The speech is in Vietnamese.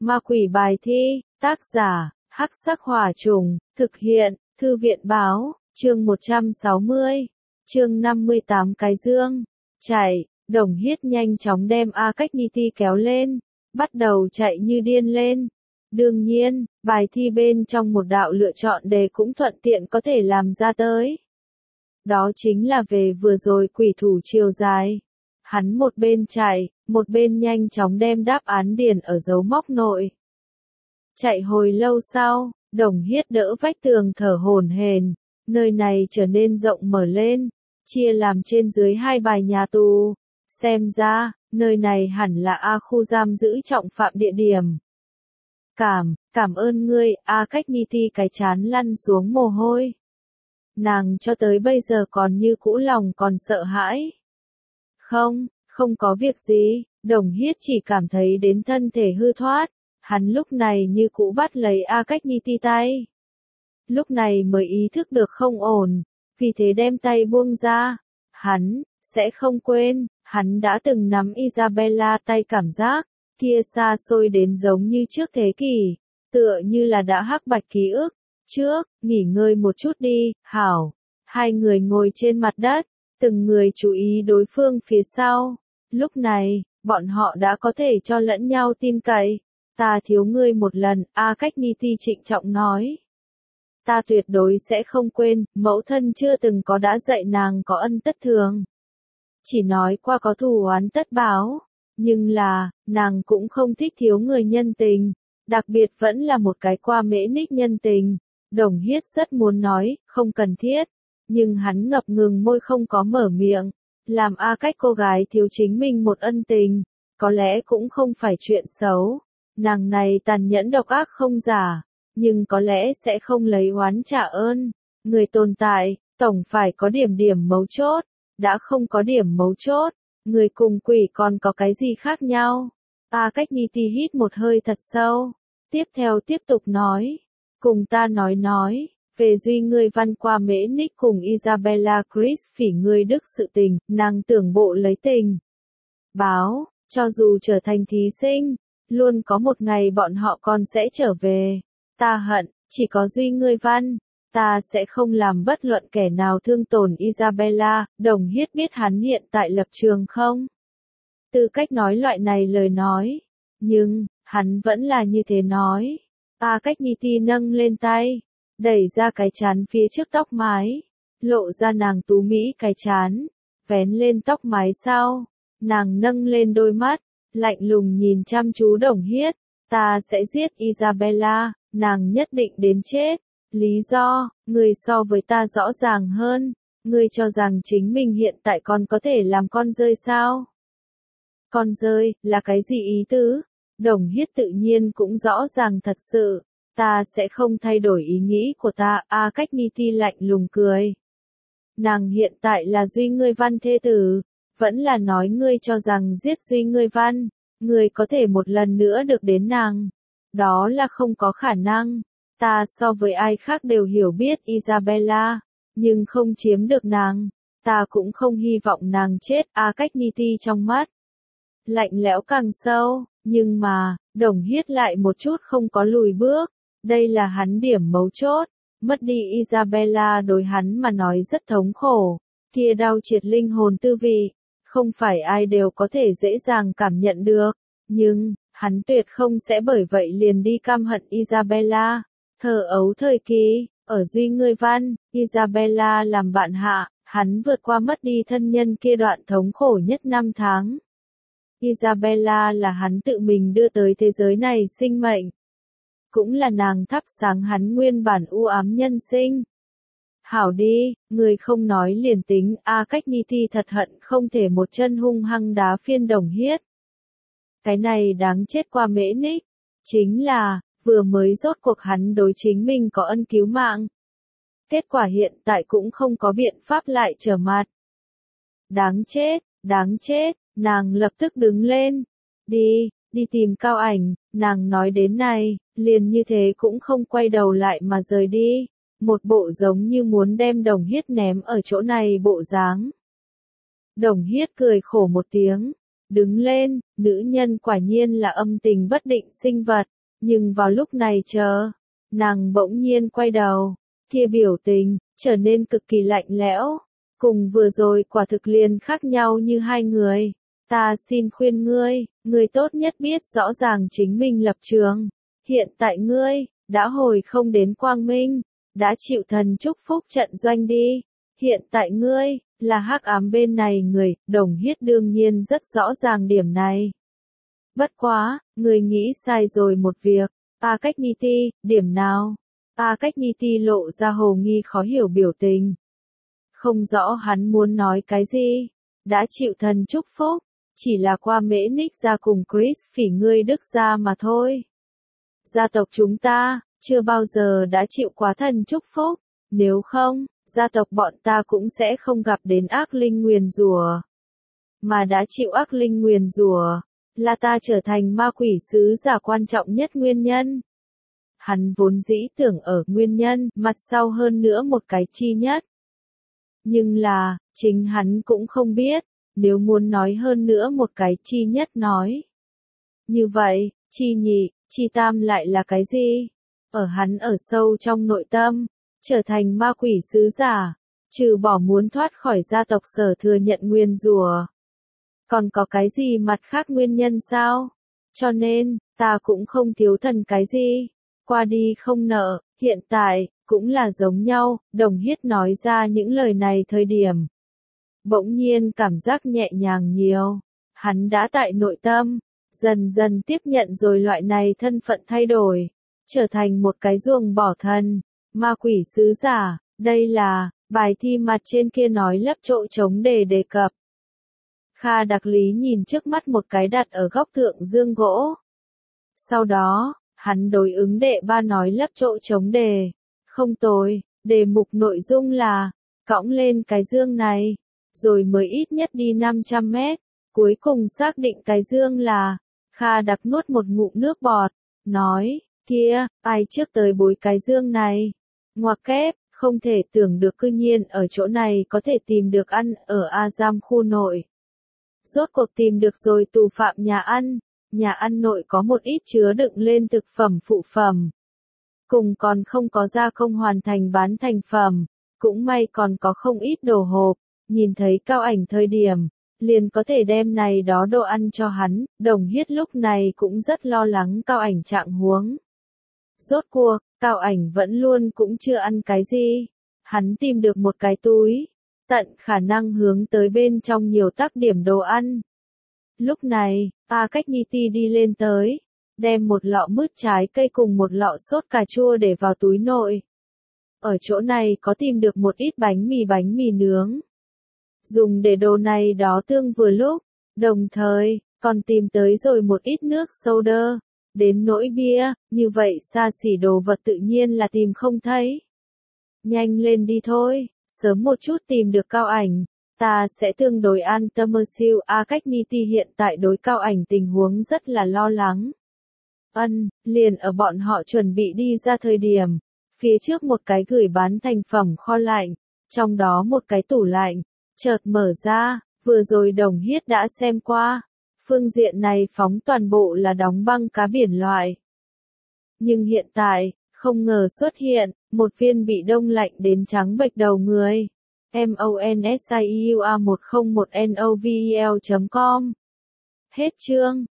Ma quỷ bài thi, tác giả, Hắc Sắc Hỏa Trùng, thực hiện, Thư viện báo, chương 160, chương 58 cái dương, chạy, Đồng Hiết nhanh chóng đem A Cách Ni Ti kéo lên, bắt đầu chạy như điên lên. Đương nhiên, bài thi bên trong một đạo lựa chọn đề cũng thuận tiện có thể làm ra tới. Đó chính là về vừa rồi quỷ thủ chiều dài. Hắn một bên chạy, một bên nhanh chóng đem đáp án điền ở dấu mốc nội. Chạy hồi lâu sau, Đồng Hiết đỡ vách tường thở hổn hển, nơi này trở nên rộng mở lên, chia làm trên dưới hai bài nhà tù. Xem ra, nơi này hẳn là A khu giam giữ trọng phạm địa điểm. Cảm ơn ngươi, A Cách Ni Ti cái chán lăn xuống mồ hôi. Nàng cho tới bây giờ còn như cũ lòng còn sợ hãi. Không có việc gì, Đồng Hiết chỉ cảm thấy đến thân thể hư thoát, hắn lúc này như cũ bắt lấy A Cách Ni Ti tay. Lúc này mới ý thức được không ổn, vì thế đem tay buông ra. Hắn sẽ không quên, hắn đã từng nắm Isabella tay, cảm giác kia xa xôi đến giống như trước thế kỷ, tựa như là đã hắc bạch ký ức. Trước, nghỉ ngơi một chút đi, hảo. Hai người ngồi trên mặt đất, từng người chú ý đối phương phía sau. Lúc này, bọn họ đã có thể cho lẫn nhau tin cậy. Ta thiếu ngươi một lần, A Cách Ni Ti trịnh trọng nói. Ta tuyệt đối sẽ không quên, mẫu thân chưa từng có đã dạy nàng có ân tất thường. Chỉ nói qua có thù oán tất báo, nhưng là, nàng cũng không thích thiếu người nhân tình, đặc biệt vẫn là một cái qua mễ ních nhân tình. Đồng Hiết rất muốn nói, không cần thiết, nhưng hắn ngập ngừng môi không có mở miệng. Làm A Cách cô gái thiếu chính mình một ân tình, có lẽ cũng không phải chuyện xấu. Nàng này tàn nhẫn độc ác không giả, nhưng có lẽ sẽ không lấy oán trả ơn. Người tồn tại, tổng phải có điểm mấu chốt, đã không có điểm mấu chốt, người cùng quỷ còn có cái gì khác nhau. A Cách Ni Ti hít một hơi thật sâu, tiếp theo tiếp tục nói, cùng ta nói, về duy ngươi văn qua mễ ních cùng Isabella Chris phỉ ngươi đức sự tình, nàng tưởng bộ lấy tình. Báo, cho dù trở thành thí sinh, luôn có một ngày bọn họ còn sẽ trở về. Ta hận, chỉ có duy ngươi văn, ta sẽ không làm bất luận kẻ nào thương tổn Isabella. Đồng Hiết biết hắn hiện tại lập trường không? Tư cách nói loại này lời nói, nhưng, hắn vẫn là như thế nói. A Cách Ni Ti nâng lên tay, đẩy ra cái chán phía trước tóc mái, lộ ra nàng tú mỹ cái chán, vén lên tóc mái sau, nàng nâng lên đôi mắt, lạnh lùng nhìn chăm chú Đồng Hiết, ta sẽ giết Isabella, nàng nhất định đến chết. Lý do, ngươi so với ta rõ ràng hơn, ngươi cho rằng chính mình hiện tại còn có thể làm con rơi sao? Con rơi, là cái gì ý tứ? Đồng Hiết tự nhiên cũng rõ ràng thật sự, ta sẽ không thay đổi ý nghĩ của ta. A Cách Ni Ti lạnh lùng cười. Nàng hiện tại là duy ngươi văn thê tử, vẫn là nói ngươi cho rằng giết duy ngươi văn, ngươi có thể một lần nữa được đến nàng. Đó là không có khả năng. Ta so với ai khác đều hiểu biết Isabella, nhưng không chiếm được nàng. Ta cũng không hy vọng nàng chết. A Cách Ni Ti trong mắt lạnh lẽo càng sâu, nhưng mà, Đồng Hiết lại một chút không có lùi bước. Đây là hắn điểm mấu chốt. Mất đi Isabella đối hắn mà nói rất thống khổ. Kia đau triệt linh hồn tư vị, không phải ai đều có thể dễ dàng cảm nhận được. Nhưng, hắn tuyệt không sẽ bởi vậy liền đi căm hận Isabella. Thơ ấu thời kỳ, ở duy ngươi văn, Isabella làm bạn hạ, hắn vượt qua mất đi thân nhân kia đoạn thống khổ nhất 5 tháng. Isabella là hắn tự mình đưa tới thế giới này sinh mệnh. Cũng là nàng thắp sáng hắn nguyên bản u ám nhân sinh. Hảo đi, người không nói liền tính. A Cách Ni Ti thật hận không thể một chân hung hăng đá phiên Đồng Hiết. Cái này đáng chết qua mễ ních. Chính là, vừa mới rốt cuộc hắn đối chính mình có ân cứu mạng. Kết quả hiện tại cũng không có biện pháp lại trở mặt. Đáng chết, nàng lập tức đứng lên. Đi tìm Cao Ảnh, nàng nói đến này, liền như thế cũng không quay đầu lại mà rời đi. Một bộ giống như muốn đem Đồng Hiết ném ở chỗ này bộ dáng. Đồng Hiết cười khổ một tiếng. đứng lên, nữ nhân quả nhiên là âm tình bất định sinh vật, nhưng vào lúc này nàng bỗng nhiên quay đầu, kia biểu tình, trở nên cực kỳ lạnh lẽo, cùng vừa rồi quả thực liền khác nhau như hai người. Ta xin khuyên ngươi tốt nhất biết rõ ràng chính mình lập trường. Hiện tại ngươi, đã hồi không đến quang minh, đã chịu thần chúc phúc trận doanh đi. Hiện tại ngươi, là hắc ám bên này người, Đồng Hiết đương nhiên rất rõ ràng điểm này. Bất quá, ngươi nghĩ sai rồi một việc, Paketniti, điểm nào? Paketniti lộ ra hồ nghi khó hiểu biểu tình. Không rõ hắn muốn nói cái gì, đã chịu thần chúc phúc, chỉ là qua Mễ Ních gia cùng Chris phỉ ngươi Đức gia mà thôi. Gia tộc chúng ta, chưa bao giờ đã chịu quá thần chúc phúc, nếu không, gia tộc bọn ta cũng sẽ không gặp đến ác linh nguyền rủa. Mà đã chịu ác linh nguyền rủa, là ta trở thành ma quỷ sứ giả quan trọng nhất nguyên nhân. Hắn vốn dĩ tưởng ở nguyên nhân, mặt sau hơn nữa một cái chi nhất. Nhưng là, chính hắn cũng không biết, nếu muốn nói hơn nữa một cái chi nhất nói. Như vậy, chi nhị, chi tam lại là cái gì? Ở hắn ở sâu trong nội tâm, trở thành ma quỷ sứ giả, trừ bỏ muốn thoát khỏi gia tộc sở thừa nhận nguyên rủa. Còn có cái gì mặt khác nguyên nhân sao? Cho nên, ta cũng không thiếu thần cái gì. Qua đi không nợ, hiện tại, cũng là giống nhau, Đồng Hiết nói ra những lời này thời điểm. Bỗng nhiên cảm giác nhẹ nhàng nhiều. Hắn đã tại nội tâm, dần dần tiếp nhận rồi loại này thân phận thay đổi, trở thành một cái ruồng bỏ thân, ma quỷ sứ giả, đây là, bài thi mặt trên kia nói lấp chỗ trống để đề cập. Kha Đặc Lý nhìn trước mắt một cái đặt ở góc thượng dương gỗ. Sau đó, hắn đối ứng đệ ba nói lấp chỗ trống đề. Không tồi, đề mục nội dung là, cõng lên cái dương này, rồi mới ít nhất đi 500 mét, cuối cùng xác định cái dương là, Kha Đặc nuốt một ngụm nước bọt, nói, kia, ai trước tới bối cái dương này, ngoặc kép, không thể tưởng được cư nhiên ở chỗ này có thể tìm được ăn ở Azam khu nội. Rốt cuộc tìm được rồi tù phạm nhà ăn nội có một ít chứa đựng lên thực phẩm phụ phẩm. Cùng còn không có gia công hoàn thành bán thành phẩm, cũng may còn có không ít đồ hộp, nhìn thấy Cao Ảnh thời điểm, liền có thể đem này đó đồ ăn cho hắn, Đồng Hiết lúc này cũng rất lo lắng Cao Ảnh trạng huống. Rốt cuộc, Cao Ảnh vẫn luôn cũng chưa ăn cái gì, hắn tìm được một cái túi, tận khả năng hướng tới bên trong nhiều tác điểm đồ ăn. Lúc này, Paketniti đi lên tới, đem một lọ mứt trái cây cùng một lọ sốt cà chua để vào túi nội. Ở chỗ này có tìm được một ít bánh mì nướng. Dùng để đồ này đó tương vừa lúc, đồng thời, còn tìm tới rồi một ít nước soda, đến nỗi bia, như vậy xa xỉ đồ vật tự nhiên là tìm không thấy. Nhanh lên đi thôi, sớm một chút tìm được Cao Ảnh, ta sẽ tương đối an tâm. Paketniti hiện tại đối Cao Ảnh tình huống rất là lo lắng. Liền ở bọn họ chuẩn bị đi ra thời điểm, phía trước một cái gửi bán thành phẩm kho lạnh, trong đó một cái tủ lạnh, chợt mở ra, vừa rồi Đồng Hiết đã xem qua, phương diện này phóng toàn bộ là đóng băng cá biển loại. Nhưng hiện tại, không ngờ xuất hiện, một viên bị đông lạnh đến trắng bệch đầu người. MONSIUA101NOVEL.com. Hết chương.